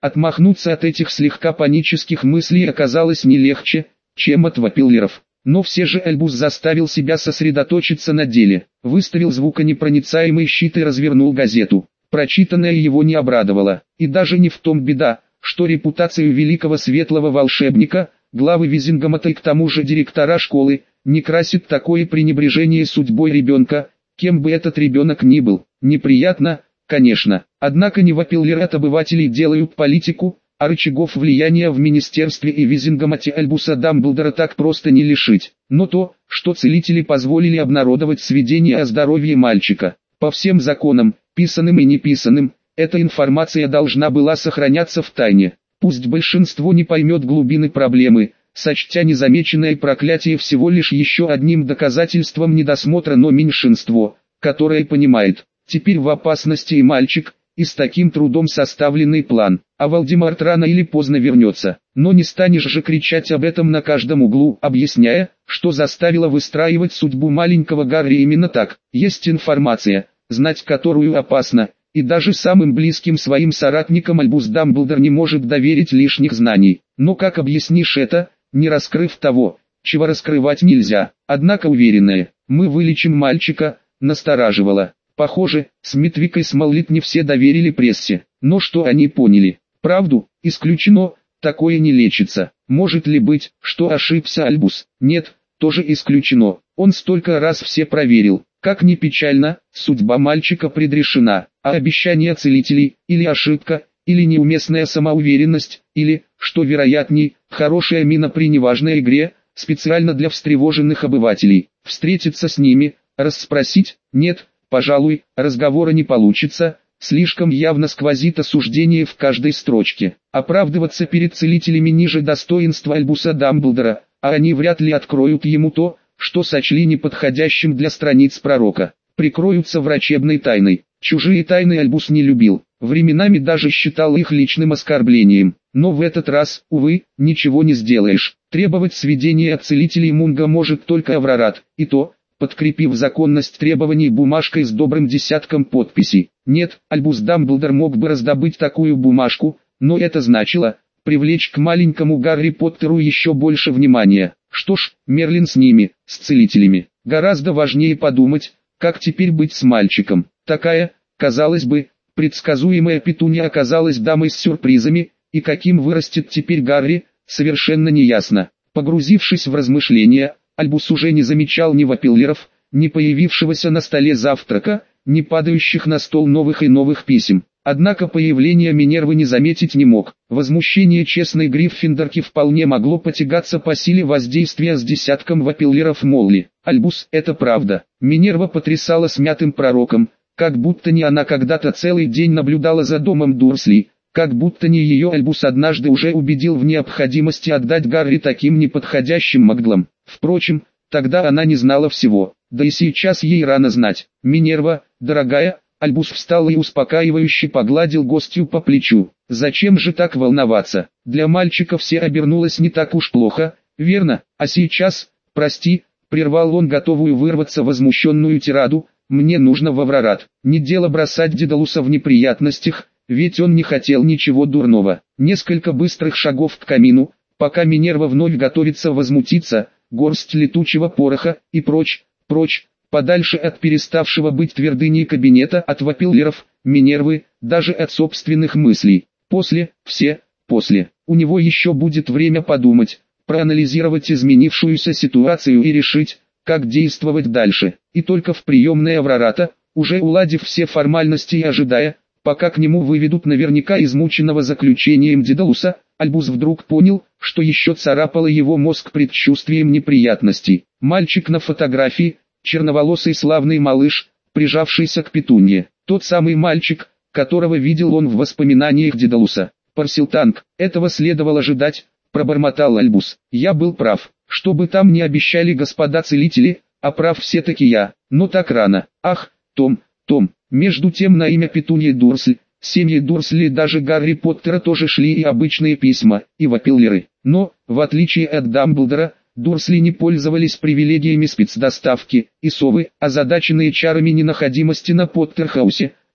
Отмахнуться от этих слегка панических мыслей оказалось не легче, чем от вопиллеров. Но все же Альбус заставил себя сосредоточиться на деле, выставил звуконепроницаемый щит и развернул газету. Прочитанное его не обрадовало, и даже не в том беда, что репутацию великого светлого волшебника, главы Визингамата и к тому же директора школы, не красит такое пренебрежение судьбой ребенка, кем бы этот ребенок ни был. Неприятно, конечно, однако не вопиллеры от обывателей делают политику, а рычагов влияния в министерстве и Визингамате Альбуса Дамблдора так просто не лишить. Но то, что целители позволили обнародовать сведения о здоровье мальчика, по всем законам, писанным и неписанным, эта информация должна была сохраняться в тайне. Пусть большинство не поймет глубины проблемы, сочтя незамеченное проклятие всего лишь еще одним доказательством недосмотра, но меньшинство, которое понимает, теперь в опасности и мальчик, и с таким трудом составленный план, а Волдеморт рано или поздно вернется. Но не станешь же кричать об этом на каждом углу, объясняя, что заставило выстраивать судьбу маленького Гарри именно так. Есть информация, знать которую опасно, и даже самым близким своим соратникам Альбус Дамблдор не может доверить лишних знаний. Но как объяснишь это, не раскрыв того, чего раскрывать нельзя? Однако уверенная, мы вылечим мальчика, настораживала. Похоже, Смитвик и Смоллит не все доверили прессе, но что они поняли? Правду? Исключено, такое не лечится. Может ли быть, что ошибся Альбус? Нет, тоже исключено. Он столько раз все проверил. Как ни печально, судьба мальчика предрешена, а обещания целителей, или ошибка, или неуместная самоуверенность, или, что вероятней, хорошая мина при неважной игре, специально для встревоженных обывателей. Встретиться с ними, расспросить? Нет. Пожалуй, разговора не получится, слишком явно сквозит осуждение в каждой строчке. Оправдываться перед целителями ниже достоинства Альбуса Дамблдора, а они вряд ли откроют ему то, что сочли неподходящим для страниц пророка. Прикроются врачебной тайной. Чужие тайны Альбус не любил, временами даже считал их личным оскорблением. Но в этот раз, увы, ничего не сделаешь. Требовать сведения от целителей Мунга может только Аврорат, и то, подкрепив законность требований бумажкой с добрым десятком подписей. Нет, Альбус Дамблдор мог бы раздобыть такую бумажку, но это значило привлечь к маленькому Гарри Поттеру еще больше внимания. Что ж, Мерлин с ними, с целителями. Гораздо важнее подумать, как теперь быть с мальчиком. Такая, казалось бы, предсказуемая Петунья оказалась дамой с сюрпризами, и каким вырастет теперь Гарри, совершенно неясно. Погрузившись в размышления, Альбус уже не замечал ни вопиллеров, ни появившегося на столе завтрака, ни падающих на стол новых и новых писем. Однако появление Минервы не заметить не мог. Возмущение честной Гриффиндорки вполне могло потягаться по силе воздействия с десятком вопиллеров Молли. Альбус, это правда. Минерва потрясала смятым пророком, как будто не она когда-то целый день наблюдала за домом Дурсли, как будто не ее Альбус однажды уже убедил в необходимости отдать Гарри таким неподходящим маглам. Впрочем, тогда она не знала всего, да и сейчас ей рано знать. «Минерва, дорогая», Альбус встал и успокаивающе погладил гостью по плечу. «Зачем же так волноваться? Для мальчика все обернулось не так уж плохо, верно? А сейчас, прости», прервал он готовую вырваться возмущенную тираду, «мне нужно в Аврорат. Не дело бросать Дедалуса в неприятностях, ведь он не хотел ничего дурного». Несколько быстрых шагов к камину, пока Минерва вновь готовится возмутиться, горсть летучего пороха, и прочь, подальше от переставшего быть твердыней кабинета, от вопиллеров, Минервы, даже от собственных мыслей. После, у него еще будет время подумать, проанализировать изменившуюся ситуацию и решить, как действовать дальше. И только в приемной Аврората, уже уладив все формальности и ожидая, пока к нему выведут наверняка измученного заключением Дедалуса, Альбус вдруг понял, что еще царапало его мозг предчувствием неприятностей. Мальчик на фотографии, черноволосый славный малыш, прижавшийся к Петунье. Тот самый мальчик, которого видел он в воспоминаниях Дедалуса. «Парсилтанг, этого следовало ожидать», — пробормотал Альбус. «Я был прав. Что бы там ни обещали господа целители, а прав все-таки я. Но так рано. Ах, Том». Между тем на имя Петуньи Дурсль, семьи Дурсли даже Гарри Поттера тоже шли и обычные письма, и вопиллеры. Но, в отличие от Дамблдора, Дурсли не пользовались привилегиями спецдоставки, и совы, озадаченные чарами ненаходимости на Поттерхаусе,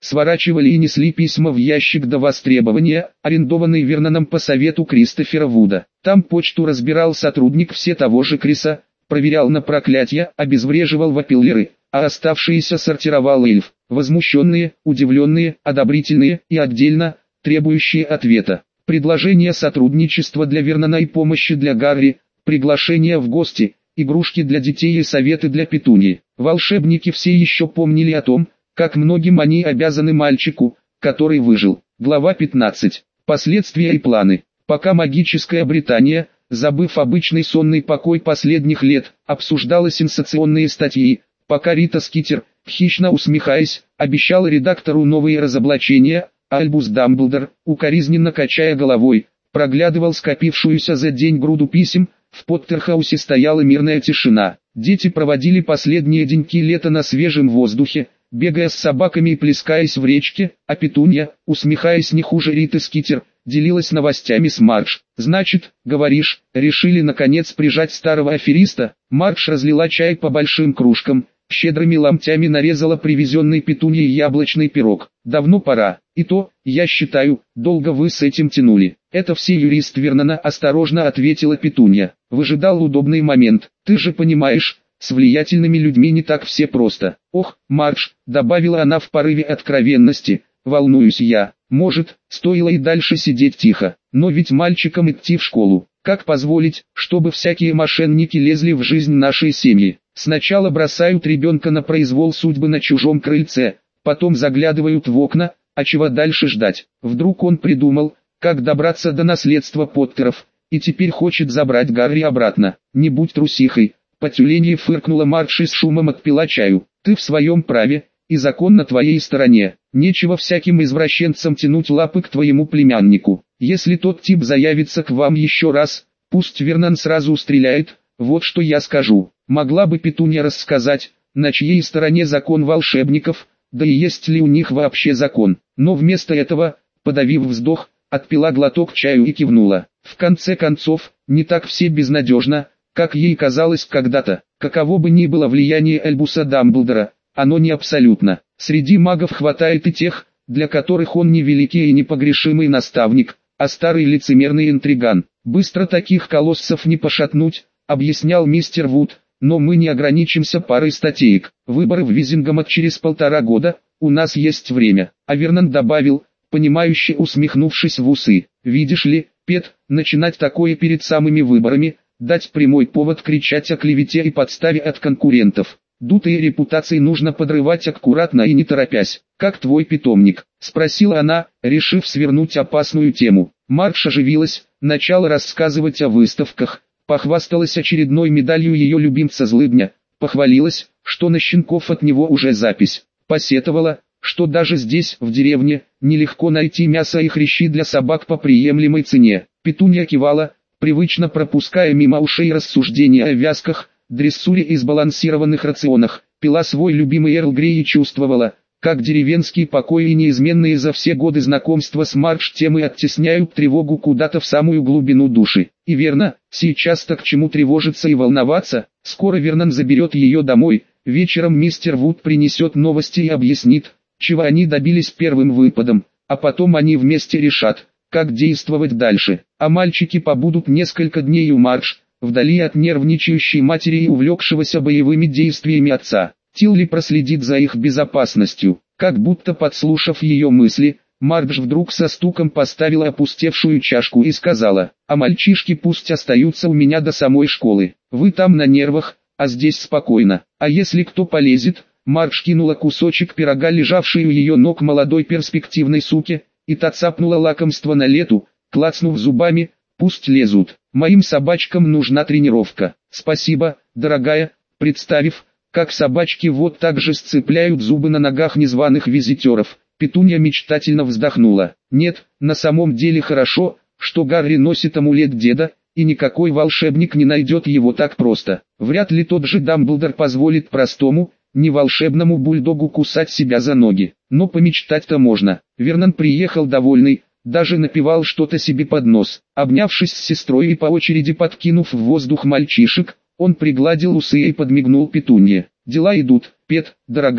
сворачивали и несли письма в ящик до востребования, арендованный Верноном по совету Кристофера Вуда. Там почту разбирал сотрудник все того же Криса, проверял на проклятия, обезвреживал вопиллеры, а оставшиеся сортировал эльф, возмущенные, удивленные, одобрительные и отдельно, требующие ответа. Предложения сотрудничества для Вернона и помощи для Гарри, приглашения в гости, игрушки для детей и советы для Петуньи. Волшебники все еще помнили о том, как многим они обязаны мальчику, который выжил. Глава 15. Последствия и планы. Пока магическая Британия, забыв обычный сонный покой последних лет, обсуждала сенсационные статьи, пока Рита Скитер, хищно усмехаясь, обещала редактору новые разоблачения, Альбус Дамблдор, укоризненно качая головой, проглядывал скопившуюся за день груду писем. В Поттерхаусе стояла мирная тишина. Дети проводили последние деньки лета на свежем воздухе, бегая с собаками и плескаясь в речке, а Петунья, усмехаясь не хуже Риты Скитер, делилась новостями с Мардж. «Значит, говоришь, решили наконец прижать старого афериста?» Мардж разлила чай по большим кружкам, щедрыми ломтями нарезала привезенный Петуньей яблочный пирог. «Давно пора. И то, я считаю, долго вы с этим тянули». «Это все юрист Вернона», осторожно ответила Петунья. «Выжидал удобный момент. Ты же понимаешь, с влиятельными людьми не так все просто». «Ох, Мардж», добавила она в порыве откровенности, «волнуюсь я. Может, стоило и дальше сидеть тихо, но ведь мальчикам идти в школу. Как позволить, чтобы всякие мошенники лезли в жизнь нашей семьи? Сначала бросают ребенка на произвол судьбы на чужом крыльце, потом заглядывают в окна, а чего дальше ждать? Вдруг он придумал, как добраться до наследства Поттеров, и теперь хочет забрать Гарри обратно. Не будь трусихой». По тюленьи фыркнула Мардж и с шумом отпила чаю. «Ты в своем праве, и закон на твоей стороне. Нечего всяким извращенцам тянуть лапы к твоему племяннику. Если тот тип заявится к вам еще раз, пусть Вернон сразу стреляет. Вот что я скажу». Могла бы Петунья рассказать, на чьей стороне закон волшебников, да и есть ли у них вообще закон. Но вместо этого, подавив вздох, отпила глоток чаю и кивнула. В конце концов, не так все безнадежно, как ей казалось когда-то. Каково бы ни было влияние Альбуса Дамблдора, оно не абсолютно. Среди магов хватает и тех, для которых он не великий и непогрешимый наставник, а старый лицемерный интриган. «Быстро таких колоссов не пошатнуть», объяснял мистер Вуд, «но мы не ограничимся парой статеек. Выборы в Визингамот через 1,5 года, у нас есть время». А Вернон добавил, понимающе усмехнувшись в усы: «Видишь ли, Пет, начинать такое перед самыми выборами, дать прямой повод кричать о клевете и подставе от конкурентов. Дутые репутации нужно подрывать аккуратно и не торопясь. Как твой питомник?» — спросила она, решив свернуть опасную тему. Мардж оживилась, начала рассказывать о выставках, похвасталась очередной медалью ее любимца Злыдня, похвалилась, что на щенков от него уже запись, посетовала, что даже здесь, в деревне, нелегко найти мясо и хрящи для собак по приемлемой цене. Петунья кивала, привычно пропуская мимо ушей рассуждения о вязках, дрессуре и сбалансированных рационах, пила свой любимый Эрл Грей и чувствовала, как деревенские покои, неизменные за все годы знакомства с Мардж, темы оттесняют тревогу куда-то в самую глубину души. И верно, сейчас-то к чему тревожиться и волноваться, скоро Вернон заберет ее домой, вечером мистер Вуд принесет новости и объяснит, чего они добились первым выпадом, а потом они вместе решат, как действовать дальше. А мальчики побудут несколько дней у Мардж, вдали от нервничающей матери и увлекшегося боевыми действиями отца. Тилли проследит за их безопасностью. Как будто подслушав ее мысли, Мардж вдруг со стуком поставила опустевшую чашку и сказала: «А мальчишки пусть остаются у меня до самой школы. Вы там на нервах, а здесь спокойно. А если кто полезет?» Мардж кинула кусочек пирога, лежавший у ее ног молодой перспективной суке, и та цапнула лакомство на лету, клацнув зубами: «Пусть лезут. Моим собачкам нужна тренировка». «Спасибо, дорогая», представив, как собачки вот так же сцепляют зубы на ногах незваных визитеров, Петунья мечтательно вздохнула. «Нет, на самом деле хорошо, что Гарри носит амулет деда, и никакой волшебник не найдет его так просто. Вряд ли тот же Дамблдор позволит простому, не волшебному бульдогу кусать себя за ноги. Но помечтать-то можно». Вернон приехал довольный, даже напевал что-то себе под нос. Обнявшись с сестрой и по очереди подкинув в воздух мальчишек, он пригладил усы и подмигнул Петунье. «Дела идут, Пет, дорогая.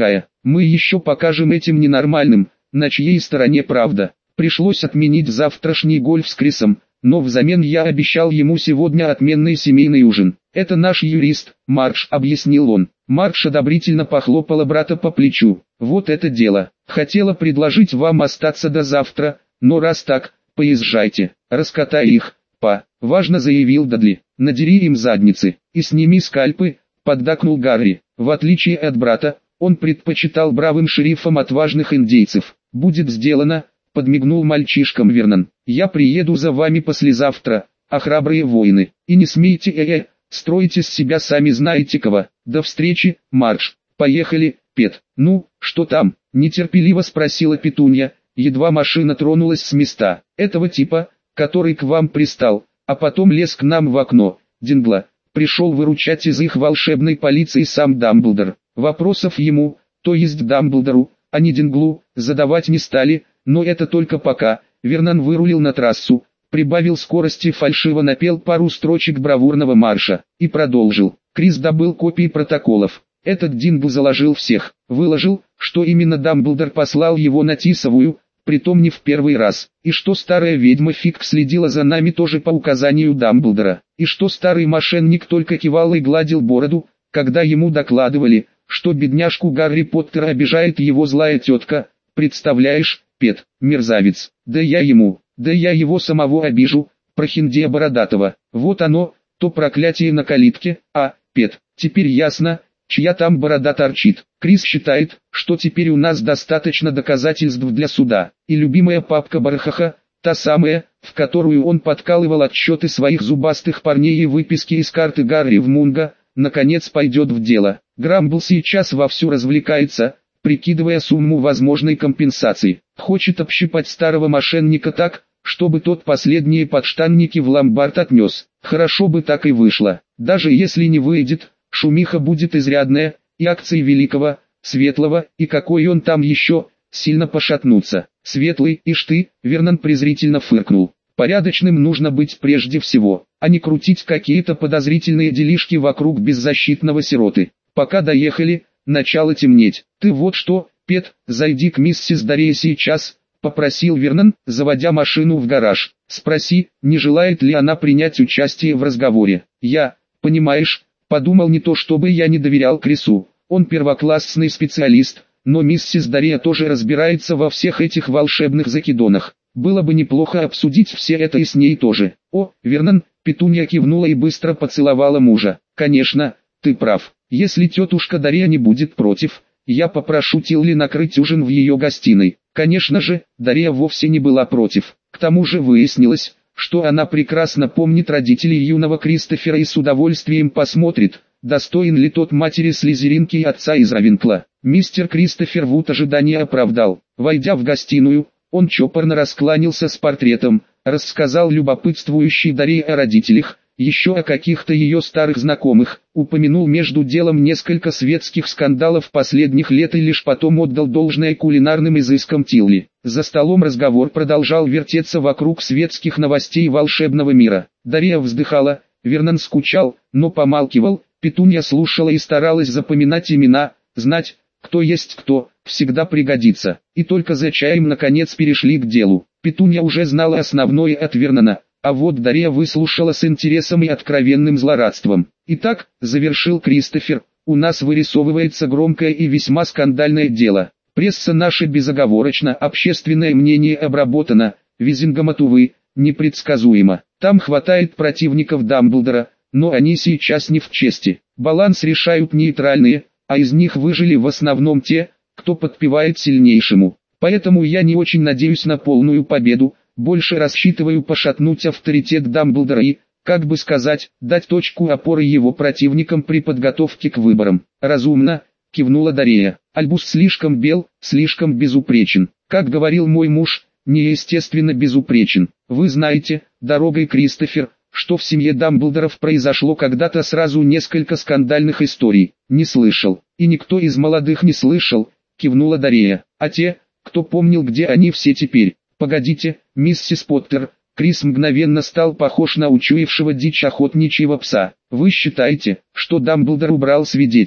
Мы еще покажем этим ненормальным, на чьей стороне правда. Пришлось отменить завтрашний гольф с Крисом, но взамен я обещал ему сегодня отменный семейный ужин. Это наш юрист, Мардж, объяснил он. Мардж одобрительно похлопала брата по плечу. Вот это дело. Хотела предложить вам остаться до завтра, но раз так, поезжайте, раскатай их, па. Важно заявил Дадли. Надери им задницы и сними скальпы, поддакнул Гарри. В отличие от брата, он предпочитал бравым шерифам отважных индейцев. Будет сделано, подмигнул мальчишкам Вернон. Я приеду за вами послезавтра, а храбрые воины, и не смейте строить из себя сами знаете кого. До встречи, Мардж. Поехали, Пет. Ну, что там? Нетерпеливо спросила Петунья, едва машина тронулась с места. Этого типа, который к вам пристал, а потом лез к нам в окно, Дингла, пришел выручать из их волшебной полиции сам Дамблдор. Вопросов ему, то есть Дамблдору, а не Динглу, задавать не стали, но это только пока. Вернон вырулил на трассу, прибавил скорости, фальшиво напел пару строчек бравурного марша и продолжил. Крис добыл копии протоколов. Этот Дингл заложил всех, выложил, что именно Дамблдор послал его на Тисовую, притом не в первый раз, и что старая ведьма Фиг следила за нами тоже по указанию Дамблдора, и что старый мошенник только кивал и гладил бороду, когда ему докладывали, что бедняжку Гарри Поттера обижает его злая тетка. Представляешь, Пет, мерзавец, да я его самого обижу, прохиндея бородатого. Вот оно, то проклятие на калитке, Пет, теперь ясно, чья там борода торчит. Крис считает, что теперь у нас достаточно доказательств для суда, и любимая папка Бархаха, та самая, в которую он подкалывал отчеты своих зубастых парней и выписки из карты Гарри в Мунго, наконец пойдет в дело. Грамбл сейчас вовсю развлекается, прикидывая сумму возможной компенсации. Хочет общипать старого мошенника так, чтобы тот последние подштанники в ломбард отнес. Хорошо бы так и вышло. Даже если не выйдет, шумиха будет изрядная, и акции Великого, Светлого, и какой он там еще, сильно пошатнутся. Светлый, ишь ты, Вернон презрительно фыркнул. Порядочным нужно быть прежде всего, а не крутить какие-то подозрительные делишки вокруг беззащитного сироты. Пока доехали, начало темнеть. Ты вот что, Пет, зайди к миссис Дарье сейчас, попросил Вернон, заводя машину в гараж. Спроси, не желает ли она принять участие в разговоре. Я, понимаешь, подумал, не то чтобы я не доверял Крису, он первоклассный специалист, но миссис Дарья тоже разбирается во всех этих волшебных закидонах. Было бы неплохо обсудить все это и с ней тоже. О, Вернон, Петунья кивнула и быстро поцеловала мужа. Конечно, ты прав. Если тетушка Дарья не будет против, я попрошу Тилли накрыть ужин в ее гостиной. Конечно же, Дарья вовсе не была против. К тому же выяснилось, что она прекрасно помнит родителей юного Кристофера и с удовольствием посмотрит, достоин ли тот матери Слизеринки и отца из Равенкла. Мистер Кристофер Вуд ожидания оправдал. Войдя в гостиную, он чопорно раскланялся с портретом, рассказал любопытствующей Дарье о родителях, еще о каких-то ее старых знакомых, упомянул между делом несколько светских скандалов последних лет и лишь потом отдал должное кулинарным изыскам Тилли. За столом разговор продолжал вертеться вокруг светских новостей волшебного мира. Дарья вздыхала, Вернон скучал, но помалкивал, Петунья слушала и старалась запоминать имена, знать, кто есть кто, всегда пригодится. И только за чаем наконец перешли к делу. Петунья уже знала основное от Вернона, а вот Дарья выслушала с интересом и откровенным злорадством. «Итак», — завершил Кристофер, — «у нас вырисовывается громкое и весьма скандальное дело. Пресса наша безоговорочна, общественное мнение обработано, Визингомат, увы, непредсказуемо. Там хватает противников Дамблдора, но они сейчас не в чести. Баланс решают нейтральные, а из них выжили в основном те, кто подпевает сильнейшему. Поэтому я не очень надеюсь на полную победу, больше рассчитываю пошатнуть авторитет Дамблдора и, как бы сказать, дать точку опоры его противникам при подготовке к выборам». «Разумно», — кивнула Дарья. «Альбус слишком бел, слишком безупречен. Как говорил мой муж, неестественно безупречен. Вы знаете, дорогой Кристофер, что в семье Дамблдоров произошло когда-то сразу несколько скандальных историй». «Не слышал, и никто из молодых не слышал», — кивнула Дарья. «А те, кто помнил, где они все теперь?» «Погодите, миссис Поттер», — Крис мгновенно стал похож на учуявшего дичь охотничьего пса. «Вы считаете, что Дамблдор убрал свидетелей?»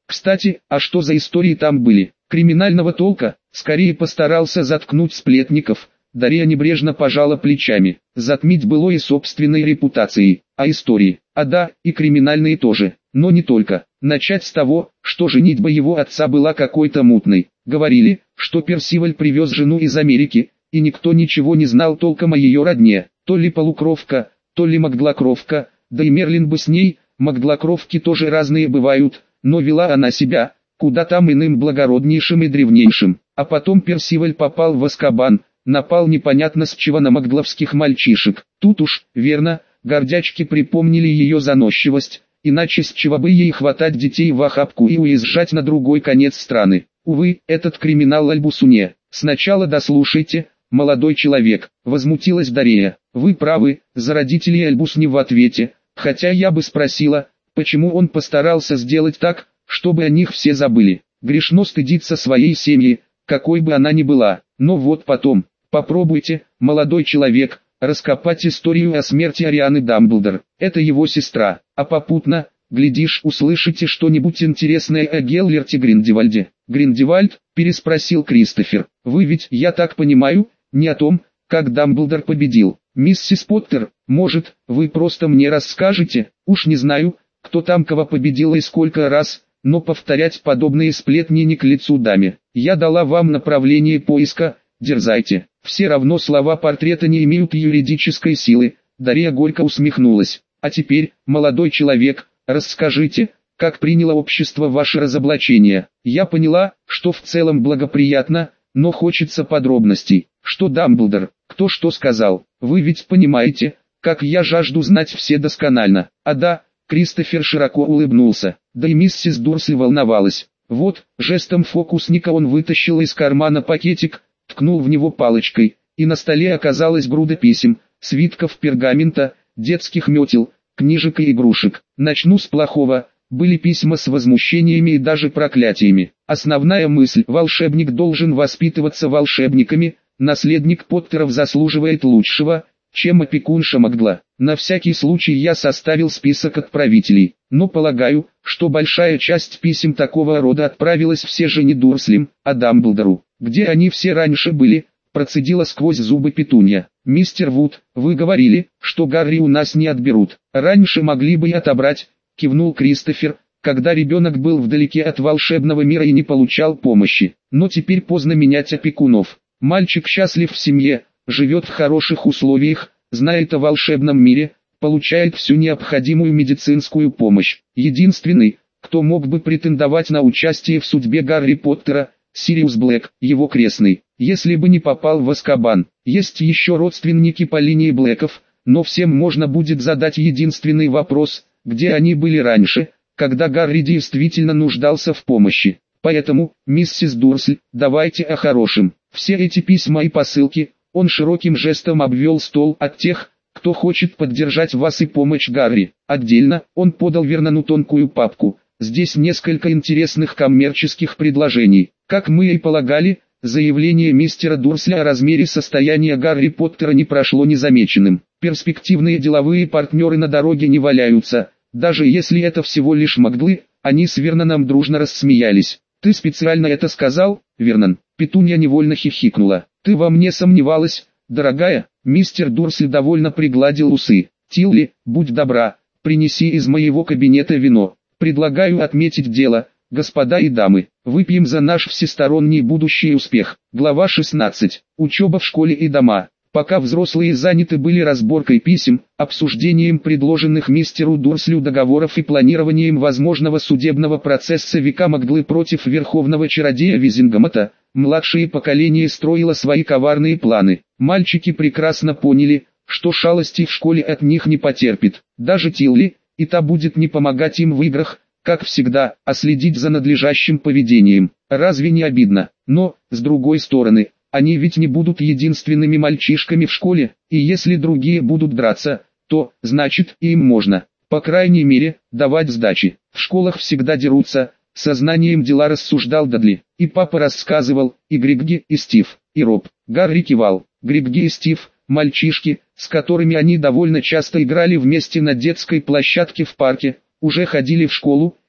Кстати, а что за истории там были? Криминального толка? Скорее постарался заткнуть сплетников. Дарья небрежно пожала плечами. Затмить былое собственной репутацией. А истории? А да, и криминальные тоже. Но не только. Начать с того, что женитьба его отца была какой-то мутной. Говорили, что Персиваль привез жену из Америки, и никто ничего не знал толком о ее родне. То ли полукровка, то ли магдлакровка, да и Мерлин бы с ней. Магдлакровки тоже разные бывают, но вела она себя, куда там иным благороднейшим и древнейшим. А потом Персиваль попал в Азкабан, напал непонятно с чего на магдловских мальчишек. Тут уж, верно, гордячки припомнили ее заносчивость, иначе с чего бы ей хватать детей в охапку и уезжать на другой конец страны. Увы, этот криминал Альбусуне. Сначала дослушайте, молодой человек, возмутилась Дарья. Вы правы, за родителей Альбус не в ответе, хотя я бы спросила, почему он постарался сделать так, чтобы о них все забыли. Грешно стыдиться своей семьи, какой бы она ни была. Но вот потом, попробуйте, молодой человек, раскопать историю о смерти Арианы Дамблдор. Это его сестра, а попутно, глядишь, услышите что-нибудь интересное о Геллерте Гриндевальде. Гриндевальд, переспросил Кристофер, вы ведь, я так понимаю, не о том, как Дамблдор победил. Миссис Поттер, может, вы просто мне расскажете? Уж не знаю, кто там кого победил и сколько раз, но повторять подобные сплетни не к лицу даме. Я дала вам направление поиска, дерзайте. Все равно слова портрета не имеют юридической силы. Дарья горько усмехнулась. А теперь, молодой человек, расскажите, как приняло общество ваше разоблачение. Я поняла, что в целом благоприятно, но хочется подробностей. Что Дамблдор, кто что сказал, вы ведь понимаете, как я жажду знать все досконально. А да, Кристофер широко улыбнулся, да и миссис Дурсли волновалась. Вот, жестом фокусника он вытащил из кармана пакетик, ткнул в него палочкой, и на столе оказалась груда писем, свитков пергамента, детских метел, книжек и игрушек. Начну с плохого. Были письма с возмущениями и даже проклятиями. Основная мысль: волшебник должен воспитываться волшебниками, наследник Поттеров заслуживает лучшего, чем опекунша Магла. На всякий случай я составил список отправителей, но полагаю, что большая часть писем такого рода отправилась все же не Дурслям, а Дамблдору. Где они все раньше были? Процедила сквозь зубы Петунья. Мистер Вуд, вы говорили, что Гарри у нас не отберут. Раньше могли бы и отобрать, кивнул Кристофер, когда ребенок был вдалеке от волшебного мира и не получал помощи. Но теперь поздно менять опекунов. Мальчик счастлив в семье, живет в хороших условиях, знает о волшебном мире, получает всю необходимую медицинскую помощь. Единственный, кто мог бы претендовать на участие в судьбе Гарри Поттера, Сириус Блэк, его крестный, если бы не попал в Азкабан. Есть еще родственники по линии Блэков, но всем можно будет задать единственный вопрос: где они были раньше, когда Гарри действительно нуждался в помощи. Поэтому, миссис Дурсль, давайте о хорошем. Все эти письма и посылки, он широким жестом обвел стол, от тех, кто хочет поддержать вас и помочь Гарри. Отдельно, он подал Вернону тонкую папку. Здесь несколько интересных коммерческих предложений. Как мы и полагали, заявление мистера Дурсля о размере состояния Гарри Поттера не прошло незамеченным. Перспективные деловые партнеры на дороге не валяются. Даже если это всего лишь Магдлы, они с Верноном дружно рассмеялись. «Ты специально это сказал, Вернон?» Петунья невольно хихикнула. «Ты во мне сомневалась, дорогая?» Мистер Дурсль довольно пригладил усы. «Тилли, будь добра, принеси из моего кабинета вино. Предлагаю отметить дело, господа и дамы. Выпьем за наш всесторонний будущий успех». Глава 16. Учеба в школе и дома. Пока взрослые заняты были разборкой писем, обсуждением предложенных мистеру Дурслю договоров и планированием возможного судебного процесса Вика Магдлы против верховного чародея Визингамата, младшее поколение строило свои коварные планы. Мальчики прекрасно поняли, что шалости в школе от них не потерпит. Даже Тилли, и та будет не помогать им в играх, как всегда, а следить за надлежащим поведением. Разве не обидно? Но, с другой стороны, они ведь не будут единственными мальчишками в школе, и если другие будут драться, то, значит, и им можно, по крайней мере, давать сдачи. В школах всегда дерутся, сознанием дела рассуждал Дадли. И папа рассказывал, и Григги, и Стив, и Роб. Гарри кивал. Григги и Стив, мальчишки, с которыми они довольно часто играли вместе на детской площадке в парке, уже ходили в школу,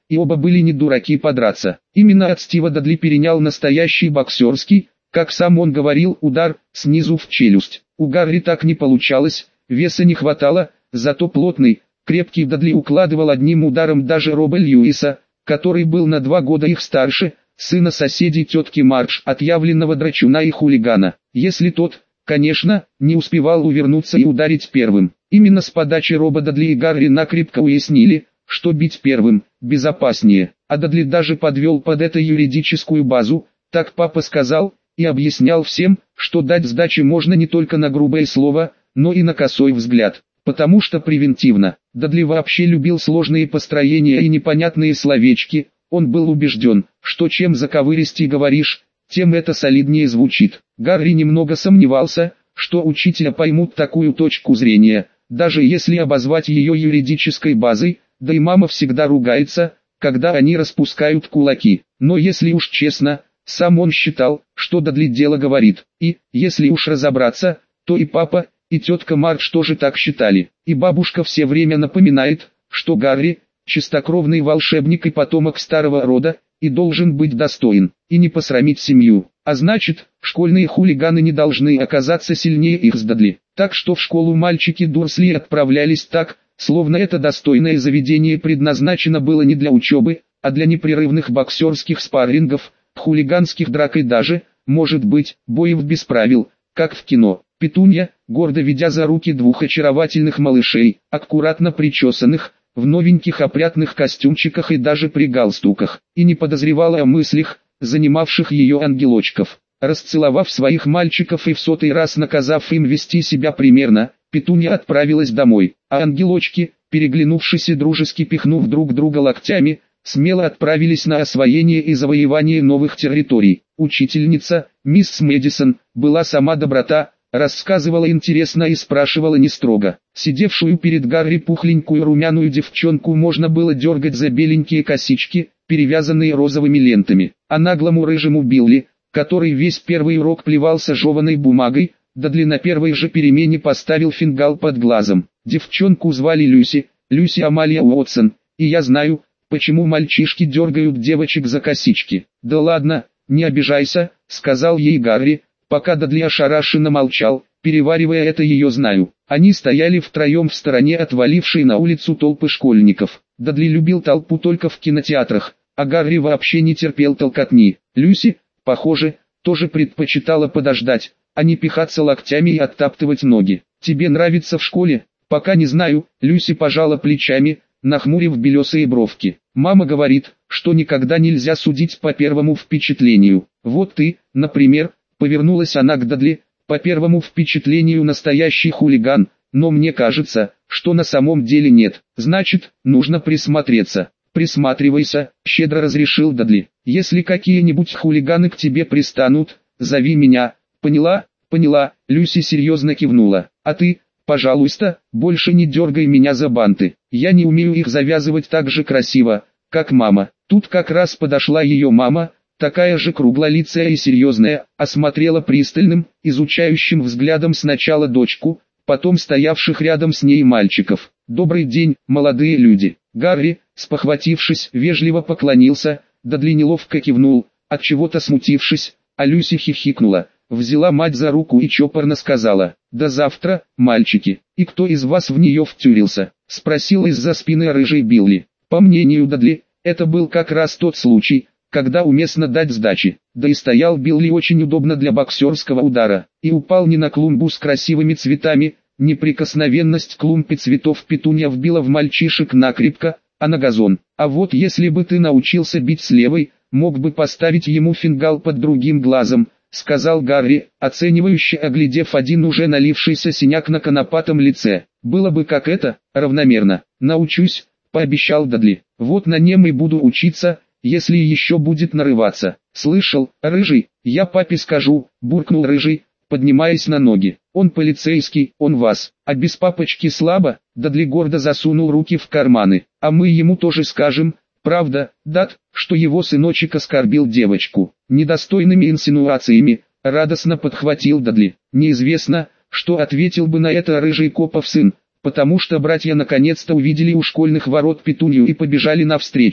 и оба были не дураки подраться. Именно от Стива Дадли перенял настоящий боксерский, как сам он говорил, удар снизу в челюсть. У Гарри так не получалось, веса не хватало, зато плотный, крепкий Дадли укладывал одним ударом даже Роба Льюиса, который был на 2 года их старше, сына соседей тетки Мардж, отъявленного драчуна и хулигана. Если тот, конечно, не успевал увернуться и ударить первым. Именно с подачи Роба Дадли и Гарри накрепко уяснили, что бить первым безопаснее, а Дадли даже подвел под это юридическую базу, так папа сказал, и объяснял всем, что дать сдачи можно не только на грубое слово, но и на косой взгляд, потому что превентивно. Дадли вообще любил сложные построения и непонятные словечки, он был убежден, что чем заковыристей говоришь, тем это солиднее звучит. Гарри немного сомневался, что учителя поймут такую точку зрения, даже если обозвать ее юридической базой, да и мама всегда ругается, когда они распускают кулаки. Но если уж честно, сам он считал, что Дадли дело говорит. И, если уж разобраться, то и папа, и тетка Мардж тоже так считали. И бабушка все время напоминает, что Гарри – чистокровный волшебник и потомок старого рода, и должен быть достоин, и не посрамить семью. А значит, школьные хулиганы не должны оказаться сильнее их с Дадли. Так что в школу мальчики Дурсли отправлялись так, словно это достойное заведение предназначено было не для учебы, а для непрерывных боксерских спаррингов, хулиганских драк и даже, может быть, боев без правил, как в кино. Петунья, гордо ведя за руки 2 очаровательных малышей, аккуратно причесанных, в новеньких опрятных костюмчиках и даже при галстуках, и не подозревала о мыслях, занимавших ее ангелочков. Расцеловав своих мальчиков и в 100-й раз наказав им вести себя примерно, Петунья отправилась домой, а ангелочки, переглянувшись и дружески пихнув друг друга локтями, смело отправились на освоение и завоевание новых территорий. Учительница, мисс Мэдисон, была сама доброта, рассказывала интересно и спрашивала не строго. Сидевшую перед Гарри пухленькую румяную девчонку можно было дергать за беленькие косички, перевязанные розовыми лентами. А наглому рыжему Билли, который весь первый урок плевался жеваной бумагой, Дадли на первой же перемене поставил фингал под глазом. Девчонку звали Люси Амалия Уотсон, и я знаю, почему мальчишки дергают девочек за косички. Да ладно, не обижайся, сказал ей Гарри, пока Дадли ошарашенно молчал, переваривая это ее знаю. Они стояли втроем в стороне отвалившей на улицу толпы школьников. Дадли любил толпу только в кинотеатрах, а Гарри вообще не терпел толкотни. Люси, похоже, тоже предпочитала подождать, а не пихаться локтями и оттаптывать ноги. «Тебе нравится в школе?» «Пока не знаю», Люси пожала плечами, нахмурив белесые бровки. «Мама говорит, что никогда нельзя судить по первому впечатлению. Вот ты, например», повернулась она к Дадли, «по первому впечатлению настоящий хулиган, но мне кажется, что на самом деле нет. Значит, нужно присмотреться». «Присматривайся», щедро разрешил Дадли. «Если какие-нибудь хулиганы к тебе пристанут, зови меня». «Поняла, поняла», Люси серьезно кивнула. «А ты, пожалуйста, больше не дергай меня за банты. Я не умею их завязывать так же красиво, как мама». Тут как раз подошла ее мама, такая же круглолицая и серьезная, осмотрела пристальным, изучающим взглядом сначала дочку, потом стоявших рядом с ней мальчиков. «Добрый день, молодые люди». Гарри, спохватившись, вежливо поклонился, Дадли неловко кивнул, отчего-то смутившись, а Люси хихикнула, взяла мать за руку и чопорно сказала: «До завтра, мальчики». «И кто из вас в нее втюрился?» — спросил из-за спины рыжий Билли. По мнению Дадли, это был как раз тот случай, когда уместно дать сдачи. Да и стоял Билли очень удобно для боксерского удара, и упал не на клумбу с красивыми цветами. Неприкосновенность к клумбе цветов Петунья вбила в мальчишек накрепко, а на газон. «А вот если бы ты научился бить с левой, мог бы поставить ему фингал под другим глазом», — сказал Гарри, оценивающе оглядев один уже налившийся синяк на конопатом лице. «Было бы как это, равномерно». «Научусь», — пообещал Дадли. «Вот на нем и буду учиться, если еще будет нарываться». «Слышал, рыжий, я папе скажу», — буркнул рыжий, поднимаясь на ноги. «Он полицейский, он вас, а без папочки слабо». Дадли гордо засунул руки в карманы. «А мы ему тоже скажем, правда, Дад, что его сыночек оскорбил девочку». Недостойными инсинуациями, радостно подхватил Дадли. Неизвестно, что ответил бы на это рыжий Копов сын, потому что братья наконец-то увидели у школьных ворот Петунью и побежали навстречу.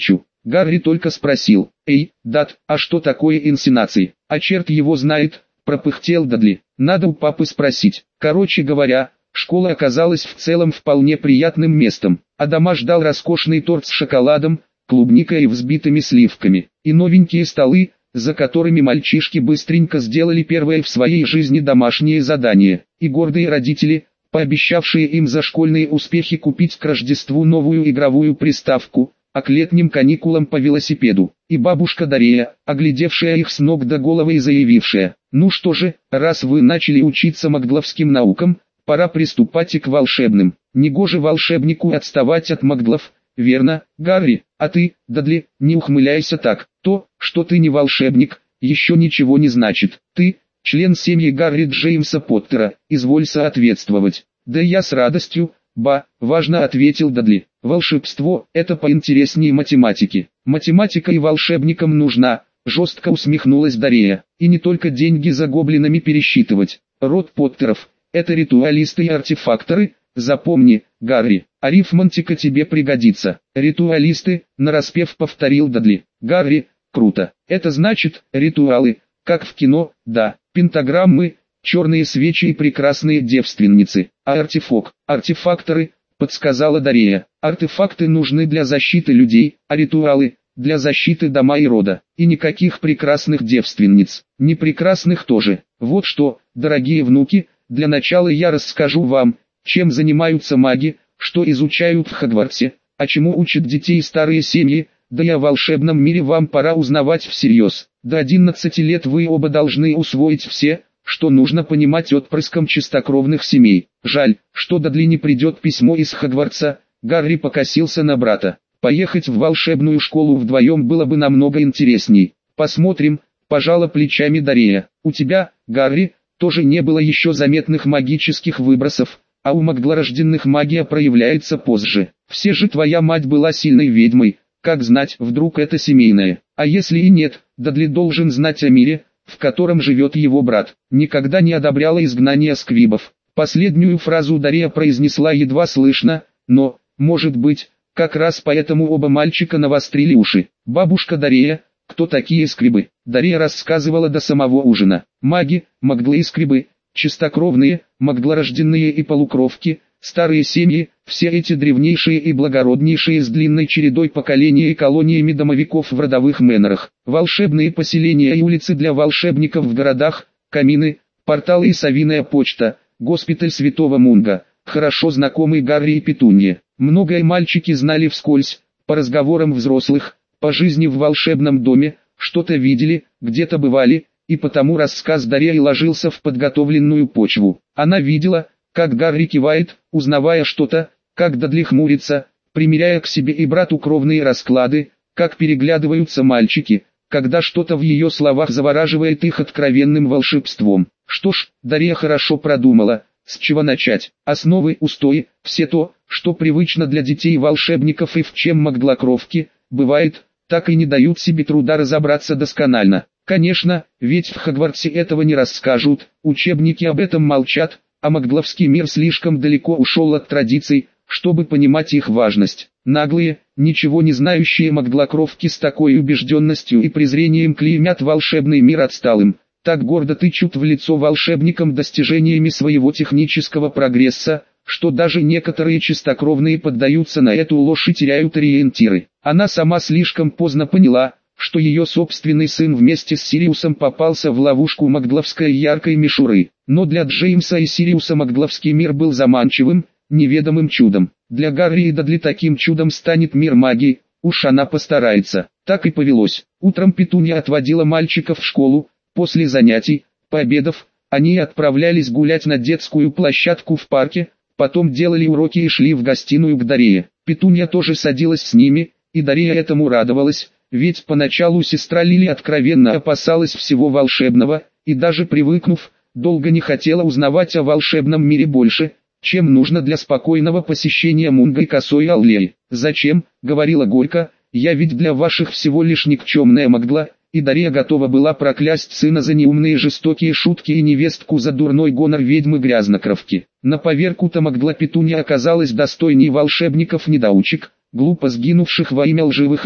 Гарри только спросил: «Эй, Дат, а что такое инсинации?» «А черт его знает», пропыхтел Дадли. «Надо у папы спросить». Короче говоря, школа оказалась в целом вполне приятным местом, а дома ждал роскошный торт с шоколадом, клубникой и взбитыми сливками, и новенькие столы, за которыми мальчишки быстренько сделали первое в своей жизни домашнее задание, и гордые родители, пообещавшие им за школьные успехи купить к Рождеству новую игровую приставку, а к летним каникулам по велосипеду, и бабушка Дарья, оглядевшая их с ног до головы и заявившая: «Ну что же, раз вы начали учиться магдловским наукам, пора приступать и к волшебным. Негоже волшебнику отставать от магдлов, верно, Гарри? А ты, Дадли, не ухмыляйся так. То, что ты не волшебник, еще ничего не значит. Ты, член семьи Гарри Джеймса Поттера, изволь соответствовать». «Да я с радостью, важно», ответил Дадли. «Волшебство – это поинтереснее математики». «Математика и волшебникам нужна», жестко усмехнулась Дарья. «И не только деньги за гоблинами пересчитывать. Род Поттеров – это ритуалисты и артефакторы, запомни, Гарри, арифмантика тебе пригодится». «Ритуалисты», нараспев повторил Дадли. «Гарри, круто. Это значит, ритуалы, как в кино, да, пентаграммы, черные свечи и прекрасные девственницы. А артефакторы, подсказала Дарья. Артефакты нужны для защиты людей, а ритуалы – для защиты дома и рода. И никаких прекрасных девственниц. Не прекрасных тоже. Вот что, дорогие внуки, для начала я расскажу вам, чем занимаются маги, что изучают в Хогвартсе, а чему учат детей старые семьи, да и о волшебном мире вам пора узнавать всерьез. До 11 лет вы оба должны усвоить все, что нужно понимать отпрыском чистокровных семей. Жаль, что Дадли не придет письмо из Хогвартса. Гарри покосился на брата. Поехать в волшебную школу вдвоем было бы намного интересней. Посмотрим, пожала плечами Дарья. У тебя, Гарри, тоже не было еще заметных магических выбросов, а у магдлорожденных магия проявляется позже. Все же твоя мать была сильной ведьмой, как знать, вдруг это семейное. А если и нет, Дадли должен знать о мире, в котором живет его брат. Никогда не одобряла изгнание сквибов. Последнюю фразу Дарья произнесла едва слышно, но, может быть, как раз поэтому оба мальчика навострили уши. Бабушка Дарья, кто такие сквибы? Дарья рассказывала до самого ужина. Маги, магдлы и сквибы, чистокровные, магдлорожденные и полукровки, старые семьи, все эти древнейшие и благороднейшие с длинной чередой поколений и колониями домовиков в родовых мэнорах, волшебные поселения и улицы для волшебников в городах, камины, порталы и совиная почта, госпиталь Святого Мунга, хорошо знакомый Гарри и Петунье. Многое мальчики знали вскользь, по разговорам взрослых, по жизни в волшебном доме, что-то видели, где-то бывали, и потому рассказ Дарьи ложился в подготовленную почву. Она видела, как Гарри кивает, узнавая что-то, как Дадли хмурится, примеряя к себе и брату кровные расклады, как переглядываются мальчики, когда что-то в ее словах завораживает их откровенным волшебством. Что ж, Дарья хорошо продумала, с чего начать. Основы, устои, все то, что привычно для детей волшебников и в чем магдлокровки, бывает, так и не дают себе труда разобраться досконально. Конечно, ведь в Хогвартсе этого не расскажут, учебники об этом молчат, а магдловский мир слишком далеко ушел от традиций, чтобы понимать их важность. Наглые, ничего не знающие магдлокровки с такой убежденностью и презрением клеймят волшебный мир отсталым, так гордо тычут в лицо волшебникам достижениями своего технического прогресса, что даже некоторые чистокровные поддаются на эту ложь и теряют ориентиры. Она сама слишком поздно поняла, что ее собственный сын вместе с Сириусом попался в ловушку магдловской яркой мишуры. Но для Джеймса и Сириуса магдловский мир был заманчивым, неведомым чудом. Для Гарри и Дадли таким чудом станет мир магии, уж она постарается. Так и повелось. Утром Петунья отводила мальчиков в школу, после занятий, пообедав, они отправлялись гулять на детскую площадку в парке, потом делали уроки и шли в гостиную к Дарье. Петунья тоже садилась с ними, и Дарья этому радовалась, ведь поначалу сестра Лили откровенно опасалась всего волшебного, и даже привыкнув, долго не хотела узнавать о волшебном мире больше, чем нужно для спокойного посещения Мунга и Косой Аллеи. «Зачем?» — говорила горько, — «я ведь для ваших всего лишь никчемная магла», и Дарья готова была проклясть сына за неумные жестокие шутки и невестку за дурной гонор ведьмы-грязнокровки. На поверку-то магла Петунья оказалась достойней волшебников-недоучек, глупо сгинувших во имя лживых идей.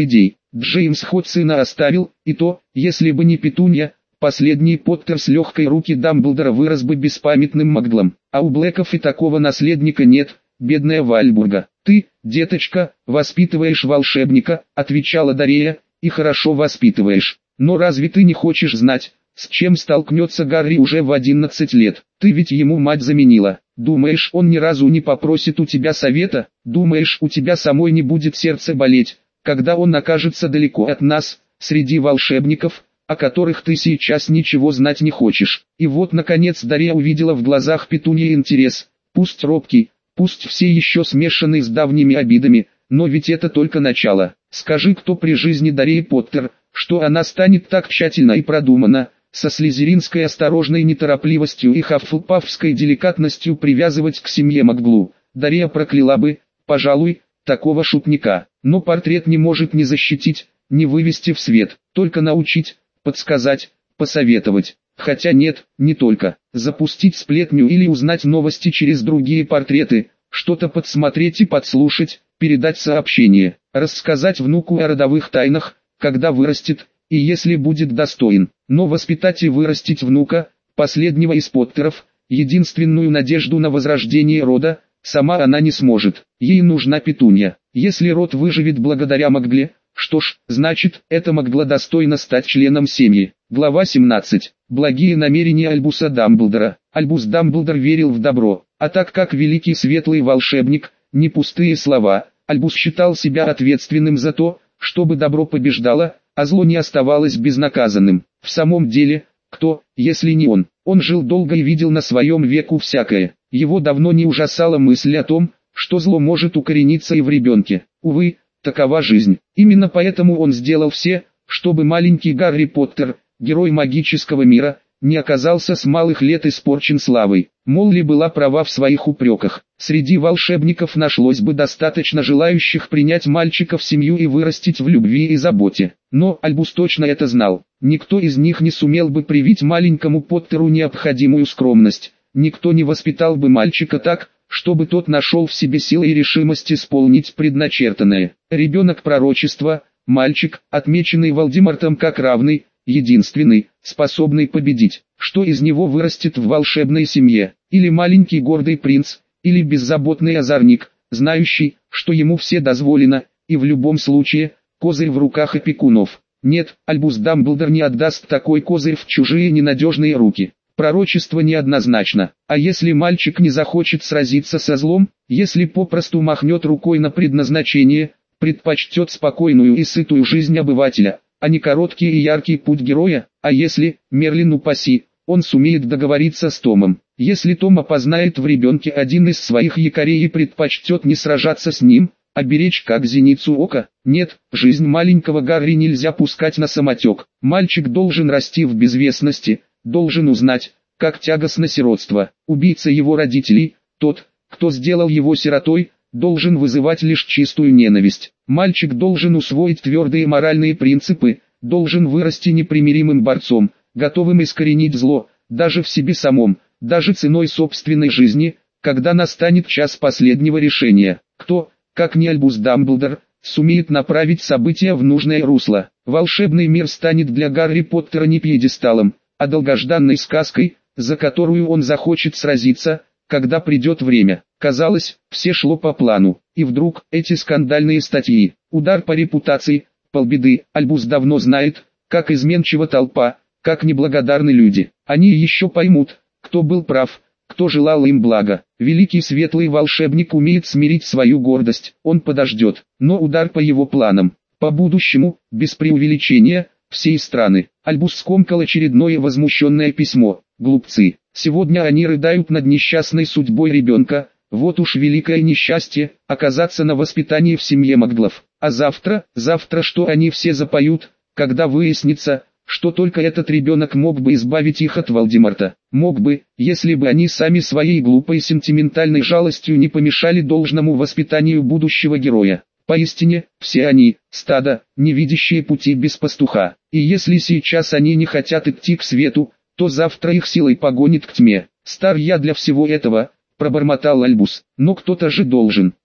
Джеймс хоть сына оставил, и то, если бы не Петунья, последний Поттер с легкой руки Дамблдора вырос бы беспамятным маглом. А у Блэков и такого наследника нет, бедная Вальбурга. «Ты, деточка, воспитываешь волшебника», — отвечала Дарея, — «и хорошо воспитываешь. Но разве ты не хочешь знать, с чем столкнется Гарри уже в 11 лет? Ты ведь ему мать заменила. Думаешь, он ни разу не попросит у тебя совета? Думаешь, у тебя самой не будет сердце болеть, когда он окажется далеко от нас, среди волшебников, о которых ты сейчас ничего знать не хочешь?» И вот наконец Дарья увидела в глазах Петуньи интерес, пусть робкий, пусть все еще смешанный с давними обидами, но ведь это только начало. Скажи, кто при жизни Дарьи Поттер, что она станет так тщательно и продуманно, со слизеринской осторожной неторопливостью и хаффлпафской деликатностью привязывать к семье Макглу. Дарья прокляла бы, пожалуй, такого шутника. Но портрет не может ни защитить, ни вывести в свет, только научить, подсказать, посоветовать. Хотя нет, не только. Запустить сплетню или узнать новости через другие портреты, что-то подсмотреть и подслушать, передать сообщение, рассказать внуку о родовых тайнах, когда вырастет, и если будет достоин. Но воспитать и вырастить внука, последнего из Поттеров, единственную надежду на возрождение рода, сама она не сможет. Ей нужна Петунья. Если род выживет благодаря Макгле, что ж, значит, эта Макгла достойна стать членом семьи. Глава 17. Благие намерения Альбуса Дамблдора. Альбус Дамблдор верил в добро, а так как великий светлый волшебник, не пустые слова, Альбус считал себя ответственным за то, чтобы добро побеждало, а зло не оставалось безнаказанным. В самом деле, кто, если не он? Он жил долго и видел на своем веку всякое. Его давно не ужасала мысль о том, что зло может укорениться и в ребенке. Увы, такова жизнь. Именно поэтому он сделал все, чтобы маленький Гарри Поттер, герой магического мира, не оказался с малых лет испорчен славой. Молли была права в своих упреках. Среди волшебников нашлось бы достаточно желающих принять мальчика в семью и вырастить в любви и заботе. Но Альбус точно это знал. Никто из них не сумел бы привить маленькому Поттеру необходимую скромность. Никто не воспитал бы мальчика так, чтобы тот нашел в себе силы и решимость исполнить предначертанное. Ребенок пророчества, мальчик, отмеченный Волдемортом как равный, единственный, способный победить. Что из него вырастет в волшебной семье? Или маленький гордый принц, или беззаботный озорник, знающий, что ему все дозволено, и в любом случае, козырь в руках опекунов. Нет, Альбус Дамблдор не отдаст такой козырь в чужие ненадежные руки. Пророчество неоднозначно. А если мальчик не захочет сразиться со злом, если попросту махнет рукой на предназначение, предпочтет спокойную и сытую жизнь обывателя, а не короткий и яркий путь героя, а если, Мерлин упаси, он сумеет договориться с Томом, если Том опознает в ребенке один из своих якорей и предпочтет не сражаться с ним, а беречь как зеницу ока, нет, жизнь маленького Гарри нельзя пускать на самотек. Мальчик должен расти в безвестности, должен узнать, как тягостно сиротство. Убийца его родителей, тот, кто сделал его сиротой, должен вызывать лишь чистую ненависть. Мальчик должен усвоить твердые моральные принципы, должен вырасти непримиримым борцом, готовым искоренить зло, даже в себе самом, даже ценой собственной жизни, когда настанет час последнего решения. Кто, как не Альбус Дамблдор, сумеет направить события в нужное русло? Волшебный мир станет для Гарри Поттера не пьедесталом, а долгожданной сказкой, за которую он захочет сразиться, когда придет время. Казалось, все шло по плану, и вдруг эти скандальные статьи, удар по репутации, полбеды. Альбус давно знает, как изменчива толпа, как неблагодарны люди. Они еще поймут, кто был прав, кто желал им блага. Великий светлый волшебник умеет смирить свою гордость, он подождет, но удар по его планам, по будущему, без преувеличения, всей страны. Альбус скомкал очередное возмущенное письмо. Глупцы, сегодня они рыдают над несчастной судьбой ребенка, вот уж великое несчастье, оказаться на воспитании в семье Макглов. А завтра что они все запоют, когда выяснится, что только этот ребенок мог бы избавить их от Волдеморта. Мог бы, если бы они сами своей глупой сентиментальной жалостью не помешали должному воспитанию будущего героя. Поистине, все они, стадо, не видящие пути без пастуха. И если сейчас они не хотят идти к свету, то завтра их силой погонит к тьме. Стар я для всего этого, пробормотал Альбус. Но кто-то же должен.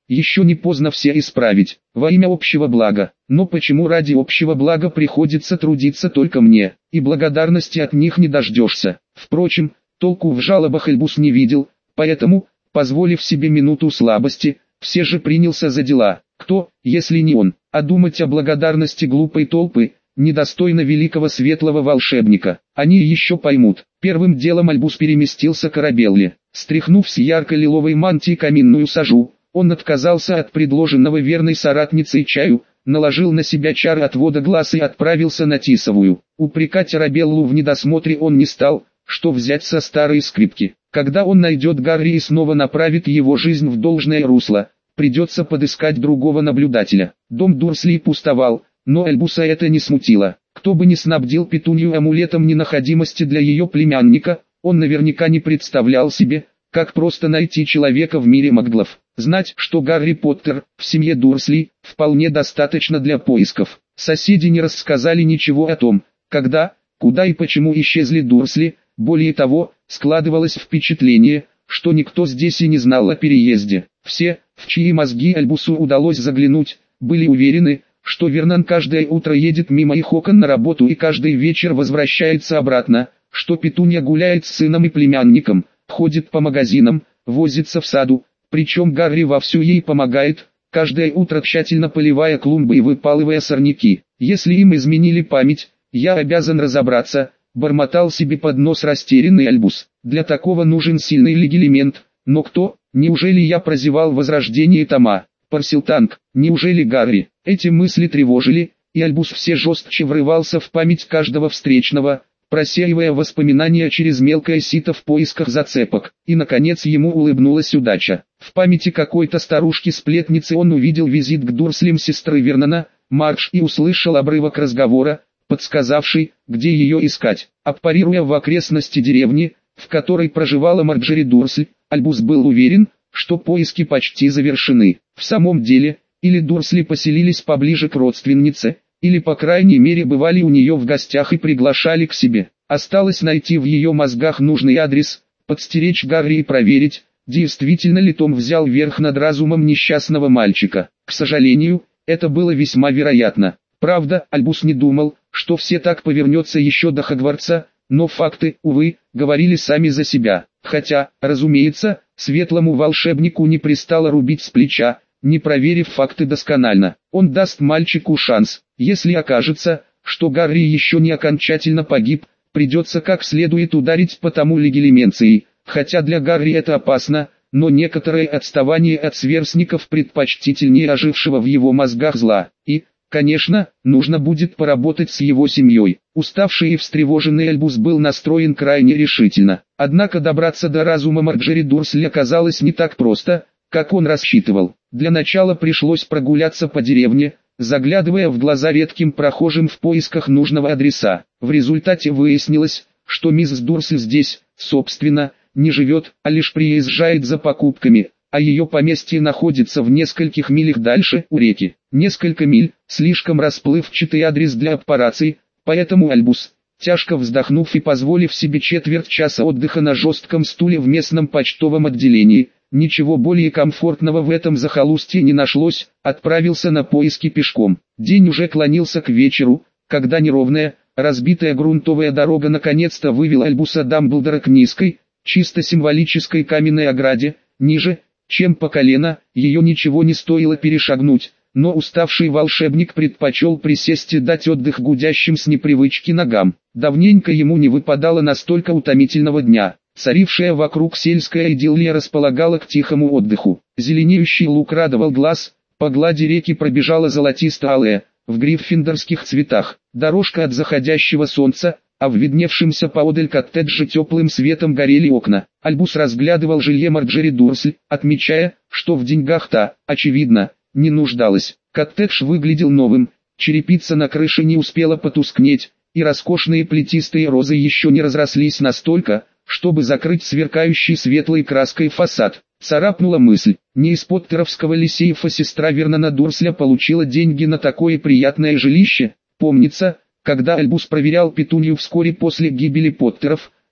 Еще не поздно все исправить, во имя общего блага. Но почему ради общего блага приходится трудиться только мне, и благодарности от них не дождешься? Впрочем, толку в жалобах Эльбус не видел, поэтому, позволив себе минуту слабости, все же принялся за дела. Кто, если не он, а думать о благодарности глупой толпы, недостойно великого светлого волшебника. Они еще поймут. Первым делом Альбус переместился к Арабелле. Стряхнув с ярко-лиловой мантии каминную сажу, он отказался от предложенного верной соратницей чаю, наложил на себя чары отвода глаз и отправился на Тисовую. Упрекать Арабеллу в недосмотре он не стал, что взять со старой скрипки. Когда он найдет Гарри и снова направит его жизнь в должное русло, придется подыскать другого наблюдателя. Дом Дурсли пустовал, но Альбуса это не смутило. Кто бы ни снабдил Петунью амулетом ненаходимости для ее племянника, он наверняка не представлял себе, как просто найти человека в мире маглов. Знать, что Гарри Поттер в семье Дурсли, вполне достаточно для поисков. Соседи не рассказали ничего о том, когда, куда и почему исчезли Дурсли. Более того, складывалось впечатление, что никто здесь и не знал о переезде. Все, в чьи мозги Альбусу удалось заглянуть, были уверены, что Вернон каждое утро едет мимо их окон на работу и каждый вечер возвращается обратно, что Петунья гуляет с сыном и племянником, ходит по магазинам, возится в саду, причем Гарри вовсю ей помогает, каждое утро тщательно поливая клумбы и выпалывая сорняки. Если им изменили память, я обязан разобраться, бормотал себе под нос растерянный Альбус. Для такого нужен сильный легилимент, но кто, неужели я прозевал возрождение Тома, Парсилтанг, неужели Гарри? Эти мысли тревожили, и Альбус все жестче врывался в память каждого встречного, просеивая воспоминания через мелкое сито в поисках зацепок. И наконец ему улыбнулась удача. В памяти какой-то старушки-сплетницы он увидел визит к Дурслям сестры Вернона, Мардж, и услышал обрывок разговора, подсказавший, где ее искать. Аппарируя в окрестности деревни, в которой проживала Марджери Дурсль, Альбус был уверен, что поиски почти завершены. В самом деле, или Дурсли поселились поближе к родственнице, или по крайней мере бывали у нее в гостях и приглашали к себе. Осталось найти в ее мозгах нужный адрес, подстеречь Гарри и проверить, действительно ли Том взял верх над разумом несчастного мальчика. К сожалению, это было весьма вероятно. Правда, Альбус не думал, что все так повернется еще до Хогвартса, но факты, увы, говорили сами за себя. Хотя, разумеется, светлому волшебнику не пристало рубить с плеча, не проверив факты досконально. Он даст мальчику шанс. Если окажется, что Гарри еще не окончательно погиб, придется как следует ударить по тому легилименцией. Хотя для Гарри это опасно, но некоторое отставание от сверстников предпочтительнее ожившего в его мозгах зла. И, конечно, нужно будет поработать с его семьей. Уставший и встревоженный Альбус был настроен крайне решительно. Однако добраться до разума Марджери Дурсли оказалось не так просто, как он рассчитывал. Для начала пришлось прогуляться по деревне, заглядывая в глаза редким прохожим в поисках нужного адреса. В результате выяснилось, что миссис Дурсль здесь, собственно, не живет, а лишь приезжает за покупками, а ее поместье находится в нескольких милях дальше, у реки. Несколько миль, слишком расплывчатый адрес для операций, поэтому Альбус, тяжко вздохнув и позволив себе четверть часа отдыха на жестком стуле в местном почтовом отделении, ничего более комфортного в этом захолустье не нашлось, отправился на поиски пешком. День уже клонился к вечеру, когда неровная, разбитая грунтовая дорога наконец-то вывела Альбуса Дамблдора к низкой, чисто символической каменной ограде. Ниже, чем по колено, ее ничего не стоило перешагнуть, но уставший волшебник предпочел присесть и дать отдых гудящим с непривычки ногам. Давненько ему не выпадало настолько утомительного дня. Царившая вокруг сельская идиллия располагала к тихому отдыху. Зеленеющий луг радовал глаз, по глади реки пробежала золотисто-алая, в гриффиндорских цветах, дорожка от заходящего солнца, а в видневшемся поодаль коттедже теплым светом горели окна. Альбус разглядывал жилье Марджери Дурсль, отмечая, что в деньгах та, очевидно, не нуждалась. Коттедж выглядел новым, черепица на крыше не успела потускнеть, и роскошные плетистые розы еще не разрослись настолько, чтобы закрыть сверкающий светлой краской фасад. Царапнула мысль, не из поттеровского ли сейфа сестра Вернона Дурсля получила деньги на такое приятное жилище. Помнится, когда Альбус проверял Петунью вскоре после гибели Поттеров,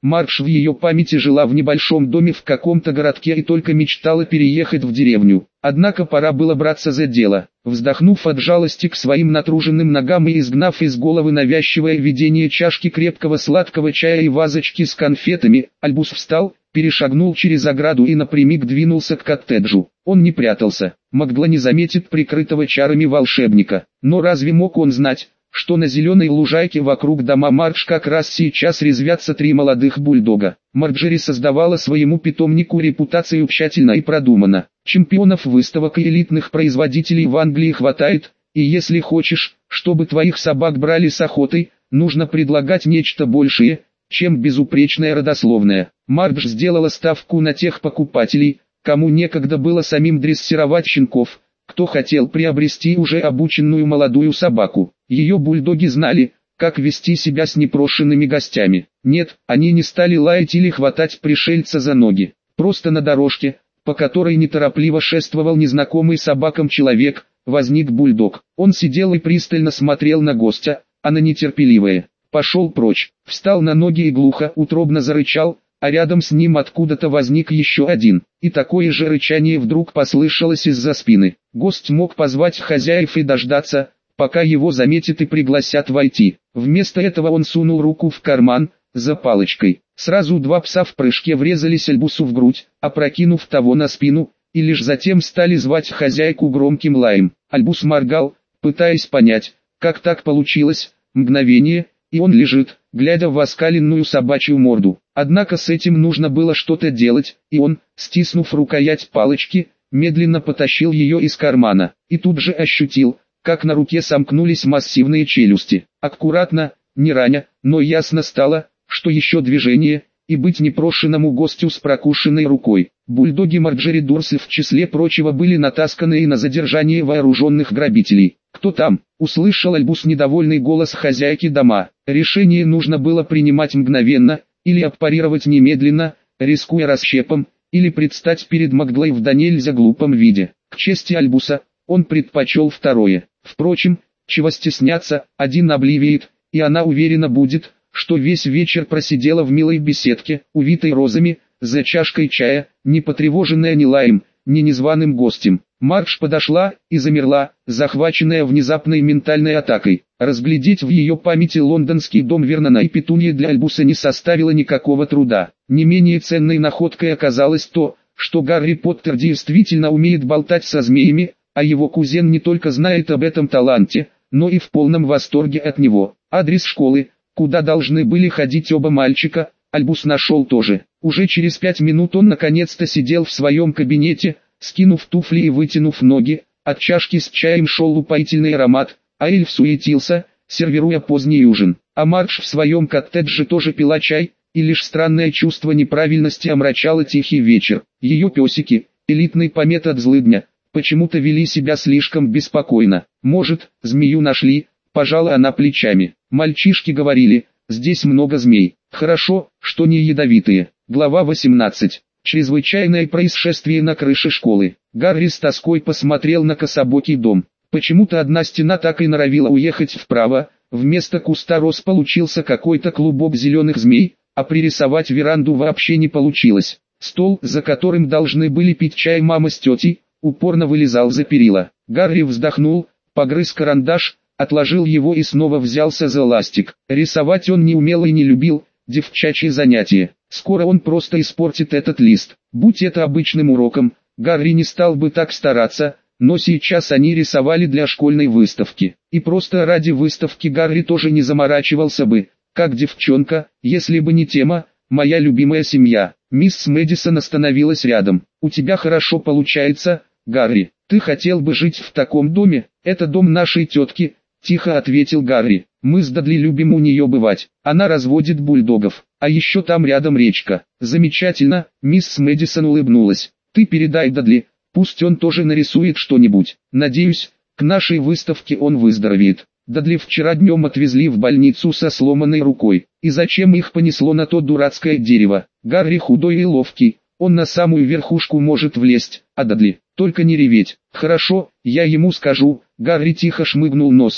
Мардж в ее памяти жила в небольшом доме в каком-то городке и только мечтала переехать в деревню. Однако пора было браться за дело. Вздохнув от жалости к своим натруженным ногам и изгнав из головы навязчивое видение чашки крепкого сладкого чая и вазочки с конфетами, Альбус встал, перешагнул через ограду и напрямик двинулся к коттеджу. Он не прятался. Магла не заметит прикрытого чарами волшебника. Но разве мог он знать, что на зеленой лужайке вокруг дома Мардж как раз сейчас резвятся 3 молодых бульдога? Марджери создавала своему питомнику репутацию тщательно и продуманно. Чемпионов выставок и элитных производителей в Англии хватает, и если хочешь, чтобы твоих собак брали с охотой, нужно предлагать нечто большее, чем безупречная родословная. Мардж сделала ставку на тех покупателей, кому некогда было самим дрессировать щенков, кто хотел приобрести уже обученную молодую собаку. Ее бульдоги знали, как вести себя с непрошенными гостями. Нет, они не стали лаять или хватать пришельца за ноги. Просто на дорожке, по которой неторопливо шествовал незнакомый собакам человек, возник бульдог. Он сидел и пристально смотрел на гостя, а на нетерпеливое пошел прочь, встал на ноги и глухо, утробно зарычал, а рядом с ним откуда-то возник еще один, и такое же рычание вдруг послышалось из-за спины. Гость мог позвать хозяев и дождаться, пока его заметят и пригласят войти. Вместо этого он сунул руку в карман, за палочкой. Сразу 2 пса в прыжке врезались Альбусу в грудь, опрокинув того на спину, и лишь затем стали звать хозяйку громким лаем. Альбус моргал, пытаясь понять, как так получилось. Мгновение, и он лежит, глядя в оскаленную собачью морду. Однако с этим нужно было что-то делать, и он, стиснув рукоять палочки, медленно потащил ее из кармана, и тут же ощутил, как на руке сомкнулись массивные челюсти. Аккуратно, не раня, но ясно стало, что еще движение, и быть непрошенному гостю с прокушенной рукой. Бульдоги Марджери Дурсль в числе прочего были натасканы и на задержание вооруженных грабителей. «Кто там?» — услышал Альбус недовольный голос хозяйки дома. Решение нужно было принимать мгновенно, или отпарировать немедленно, рискуя расщепом, или предстать перед Магдлой в да нельзя глупом виде. К чести Альбуса, он предпочел второе. Впрочем, чего стесняться, один обливеет, и она уверена будет, что весь вечер просидела в милой беседке, увитой розами, за чашкой чая, не потревоженная ни лаем, ни незваным гостем. Мардж подошла и замерла, захваченная внезапной ментальной атакой. Разглядеть в ее памяти лондонский дом Вернона и Петуньи для Альбуса не составило никакого труда. Не менее ценной находкой оказалось то, что Гарри Поттер действительно умеет болтать со змеями, а его кузен не только знает об этом таланте, но и в полном восторге от него. Адрес школы, куда должны были ходить оба мальчика, Альбус нашел тоже. Уже через 5 минут он наконец-то сидел в своем кабинете, скинув туфли и вытянув ноги, от чашки с чаем шел упоительный аромат, а эльф суетился, сервируя поздний ужин. А Мардж в своем коттедже тоже пила чай, и лишь странное чувство неправильности омрачало тихий вечер. Ее песики, элитный помет от злыдня, почему-то вели себя слишком беспокойно. Может, змею нашли, пожала она плечами. Мальчишки говорили, здесь много змей. Хорошо, что не ядовитые. Глава 18. Чрезвычайное происшествие на крыше школы. Гарри с тоской посмотрел на кособокий дом. Почему-то одна стена так и норовила уехать вправо, вместо куста роз получился какой-то клубок зеленых змей, а пририсовать веранду вообще не получилось. Стол, за которым должны были пить чай мама с тетей, упорно вылезал за перила. Гарри вздохнул, погрыз карандаш, отложил его и снова взялся за ластик. Рисовать он не умел и не любил, девчачье занятие. Скоро он просто испортит этот лист. Будь это обычным уроком, Гарри не стал бы так стараться, но сейчас они рисовали для школьной выставки. И просто ради выставки Гарри тоже не заморачивался бы, как девчонка, если бы не тема «Моя любимая семья». Мисс Мэдисон остановилась рядом. «У тебя хорошо получается, Гарри. Ты хотел бы жить в таком доме? Это дом нашей тетки», — тихо ответил Гарри. «Мы с Дадли любим у нее бывать. Она разводит бульдогов. А еще там рядом речка». «Замечательно», — мисс Мэдисон улыбнулась. «Ты передай Дадли, пусть он тоже нарисует что-нибудь. Надеюсь, к нашей выставке он выздоровеет». Дадли вчера днем отвезли в больницу со сломанной рукой. И зачем их понесло на то дурацкое дерево? Гарри худой и ловкий, он на самую верхушку может влезть, а Дадли, только не реветь. «Хорошо, я ему скажу», — Гарри тихо шмыгнул носом.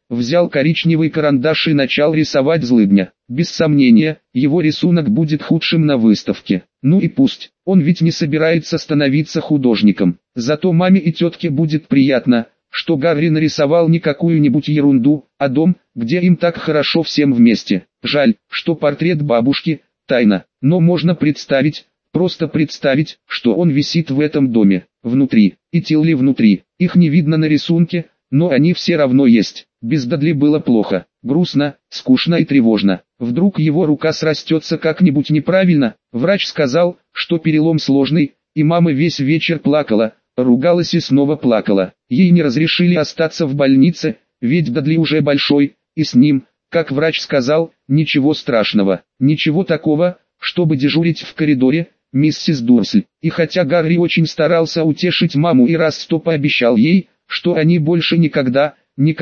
взял коричневый карандаш и начал рисовать злыдня. Без сомнения, его рисунок будет худшим на выставке. Ну и пусть, он ведь не собирается становиться художником. Зато маме и тетке будет приятно, что Гарри нарисовал не какую-нибудь ерунду, а дом, где им так хорошо всем вместе. Жаль, что портрет бабушки – тайна, но можно представить, просто представить, что он висит в этом доме, внутри, и Тилли внутри. Их не видно на рисунке, но они все равно есть. Без Дадли было плохо, грустно, скучно и тревожно. Вдруг его рука срастется как-нибудь неправильно. Врач сказал, что перелом сложный, и мама весь вечер плакала, ругалась и снова плакала. Ей не разрешили остаться в больнице, ведь Дадли уже большой, и с ним, как врач сказал, ничего страшного, ничего такого, чтобы дежурить в коридоре, миссис Дурсль. И хотя Гарри очень старался утешить маму и раз 100 пообещал ей, что они больше никогда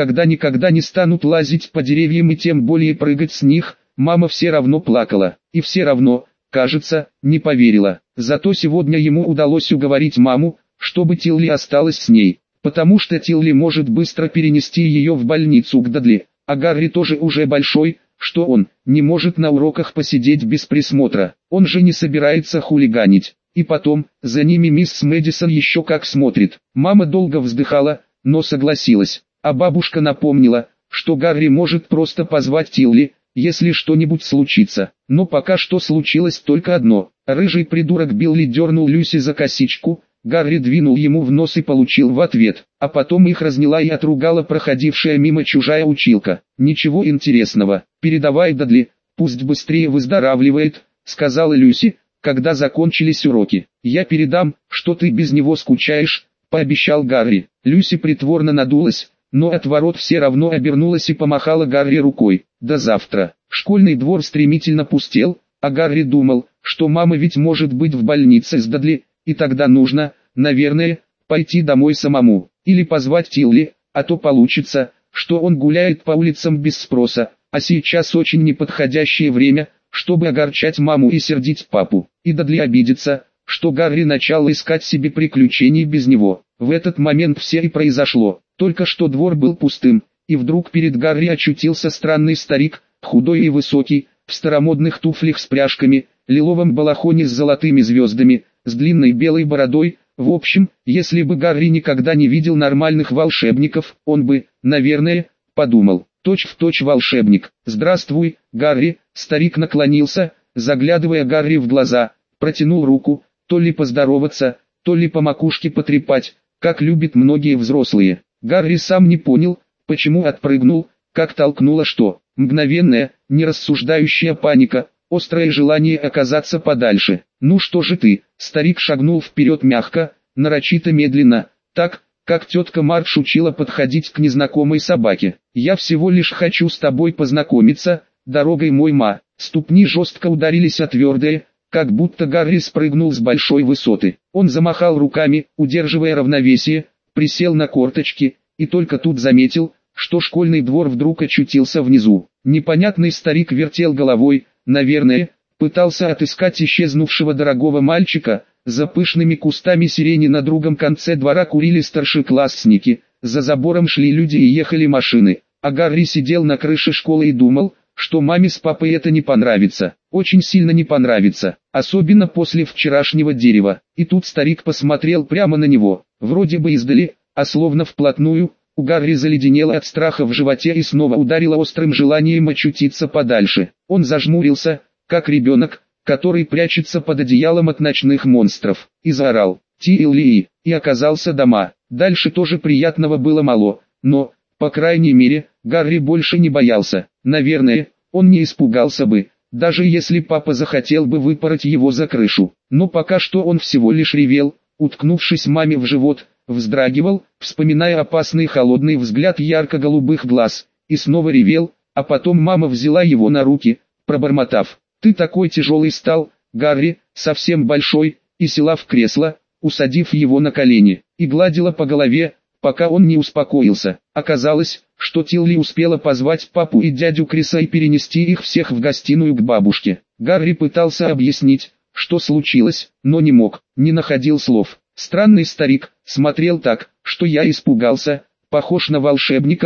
не станут лазить по деревьям и тем более прыгать с них, мама все равно плакала, и все равно, кажется, не поверила. Зато сегодня ему удалось уговорить маму, чтобы Тилли осталась с ней, потому что Тилли может быстро перенести ее в больницу к Дадли, а Гарри тоже уже большой, что он не может на уроках посидеть без присмотра, он же не собирается хулиганить. И потом, за ними мисс Мэдисон еще как смотрит. Мама долго вздыхала, но согласилась, а бабушка напомнила, что Гарри может просто позвать Тилли, если что-нибудь случится. Но пока что случилось только одно. Рыжий придурок Билли дернул Люси за косичку, Гарри двинул ему в нос и получил в ответ, а потом их разняла и отругала проходившая мимо чужая училка. «Ничего интересного, передавай Дадли, пусть быстрее выздоравливает», — сказала Люси, когда закончились уроки. «Я передам, что ты без него скучаешь», — пообещал Гарри. Люси притворно надулась, но от ворот все равно обернулась и помахала Гарри рукой. До завтра. Школьный двор стремительно пустел, а Гарри думал, что мама ведь может быть в больнице с Дадли, и тогда нужно, наверное, пойти домой самому, или позвать Тилли, а то получится, что он гуляет по улицам без спроса, а сейчас очень неподходящее время, чтобы огорчать маму и сердить папу. И Дадли обидится, что Гарри начал искать себе приключений без него. В этот момент все и произошло. Только что двор был пустым, и вдруг перед Гарри очутился странный старик, худой и высокий, в старомодных туфлях с пряжками, лиловом балахоне с золотыми звездами, с длинной белой бородой. В общем, если бы Гарри никогда не видел нормальных волшебников, он бы, наверное, подумал, точь-в-точь волшебник. «Здравствуй, Гарри», старик наклонился, заглядывая Гарри в глаза, протянул руку, то ли поздороваться, то ли по макушке потрепать, как любят многие взрослые. Гарри сам не понял, почему отпрыгнул, как толкнуло что. Мгновенная, нерассуждающая паника, острое желание оказаться подальше. «Ну что же ты?» Старик шагнул вперед мягко, нарочито медленно, так, как тетка Мардж учила подходить к незнакомой собаке. «Я всего лишь хочу с тобой познакомиться, дорогой мой ма». Ступни жестко ударились о твердое, как будто Гарри спрыгнул с большой высоты. Он замахал руками, удерживая равновесие, присел на корточки, и только тут заметил, что школьный двор вдруг очутился внизу. Непонятный старик вертел головой, наверное, пытался отыскать исчезнувшего дорогого мальчика. За пышными кустами сирени на другом конце двора курили старшеклассники, за забором шли люди и ехали машины, а Гарри сидел на крыше школы и думал, что маме с папой это не понравится, очень сильно не понравится, особенно после вчерашнего дерева. И тут старик посмотрел прямо на него, вроде бы издали, а словно вплотную. У Гарри заледенело от страха в животе и снова ударило острым желанием очутиться подальше. Он зажмурился, как ребенок, который прячется под одеялом от ночных монстров, и заорал «Тилли!» и оказался дома. Дальше тоже приятного было мало, но, по крайней мере, Гарри больше не боялся. Наверное, он не испугался бы, даже если папа захотел бы выпороть его за крышу. Но пока что он всего лишь ревел, уткнувшись маме в живот, вздрагивал, вспоминая опасный холодный взгляд ярко-голубых глаз, и снова ревел, а потом мама взяла его на руки, пробормотав: «Ты такой тяжелый стал, Гарри, совсем большой», и села в кресло, усадив его на колени, и гладила по голове, пока он не успокоился. Оказалось, что Тилли успела позвать папу и дядю Криса и перенести их всех в гостиную к бабушке. Гарри пытался объяснить, что случилось, но не мог, не находил слов. Странный старик смотрел так, что я испугался, похож на волшебника,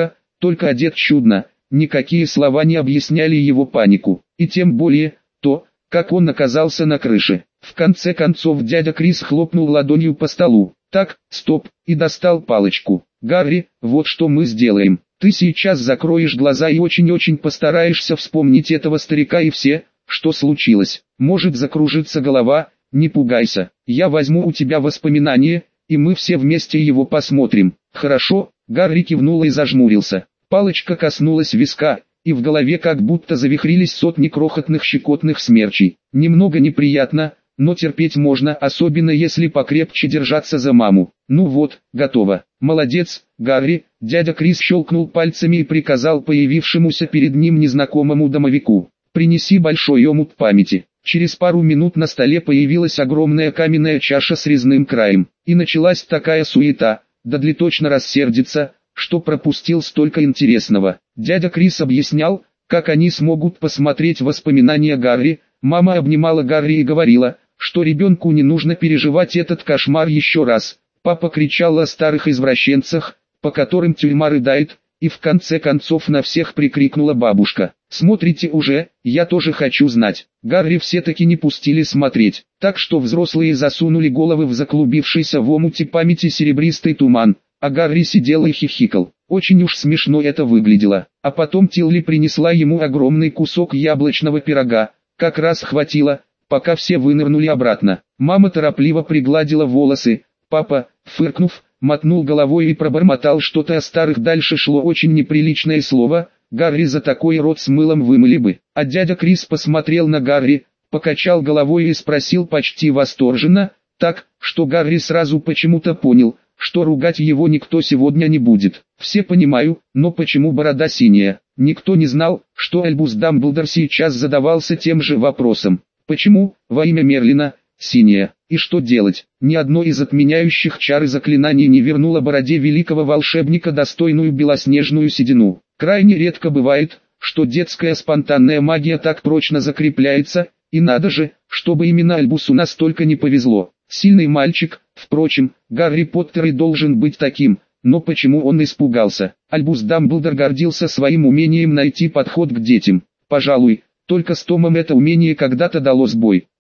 только одет чудно, никакие слова не объясняли его панику, и тем более, то, как он оказался на крыше. В конце концов дядя Крис хлопнул ладонью по столу. Так, стоп, и достал палочку. Гарри, вот что мы сделаем. Ты сейчас закроешь глаза и очень-очень постараешься вспомнить этого старика и все, что случилось. Может закружиться голова, не пугайся. Я возьму у тебя воспоминания, и мы все вместе его посмотрим. Хорошо, Гарри кивнул и зажмурился. Палочка коснулась виска, и в голове как будто завихрились сотни крохотных щекотных смерчей. Немного неприятно, но терпеть можно, особенно если покрепче держаться за маму. Ну вот, готово. Молодец, Гарри. Дядя Крис щелкнул пальцами и приказал появившемуся перед ним незнакомому домовику: принеси большой омут памяти. Через пару минут на столе появилась огромная каменная чаша с резным краем. И началась такая суета, Дадли точно рассердится, что пропустил столько интересного. Дядя Крис объяснял, как они смогут посмотреть воспоминания Гарри. Мама обнимала Гарри и говорила, что ребенку не нужно переживать этот кошмар еще раз. Папа кричал о старых извращенцах, по которым тюрьма рыдает, и в конце концов на всех прикрикнула бабушка: «Смотрите уже, я тоже хочу знать». Гарри все-таки не пустили смотреть, так что взрослые засунули головы в заклубившийся в омуте памяти серебристый туман, а Гарри сидел и хихикал. Очень уж смешно это выглядело. А потом Тилли принесла ему огромный кусок яблочного пирога, как раз хватило, пока все вынырнули обратно. Мама торопливо пригладила волосы, папа, фыркнув, мотнул головой и пробормотал что-то о старых. Дальше шло очень неприличное слово, Гарри за такой рот с мылом вымыли бы. А дядя Крис посмотрел на Гарри, покачал головой и спросил почти восторженно, так, что Гарри сразу почему-то понял, что ругать его никто сегодня не будет. Все понимаю, но почему борода синяя? Никто не знал, что Альбус Дамблдор сейчас задавался тем же вопросом. Почему, во имя Мерлина, синяя? И что делать? Ни одно из отменяющих чары заклинаний не вернуло бороде великого волшебника достойную белоснежную седину. Крайне редко бывает, что детская спонтанная магия так прочно закрепляется, и надо же, чтобы именно Альбусу настолько не повезло. Сильный мальчик, впрочем, Гарри Поттер и должен быть таким, но почему он испугался? Альбус Дамблдор гордился своим умением найти подход к детям. Пожалуй, только с Томом это умение когда-то дало сбой.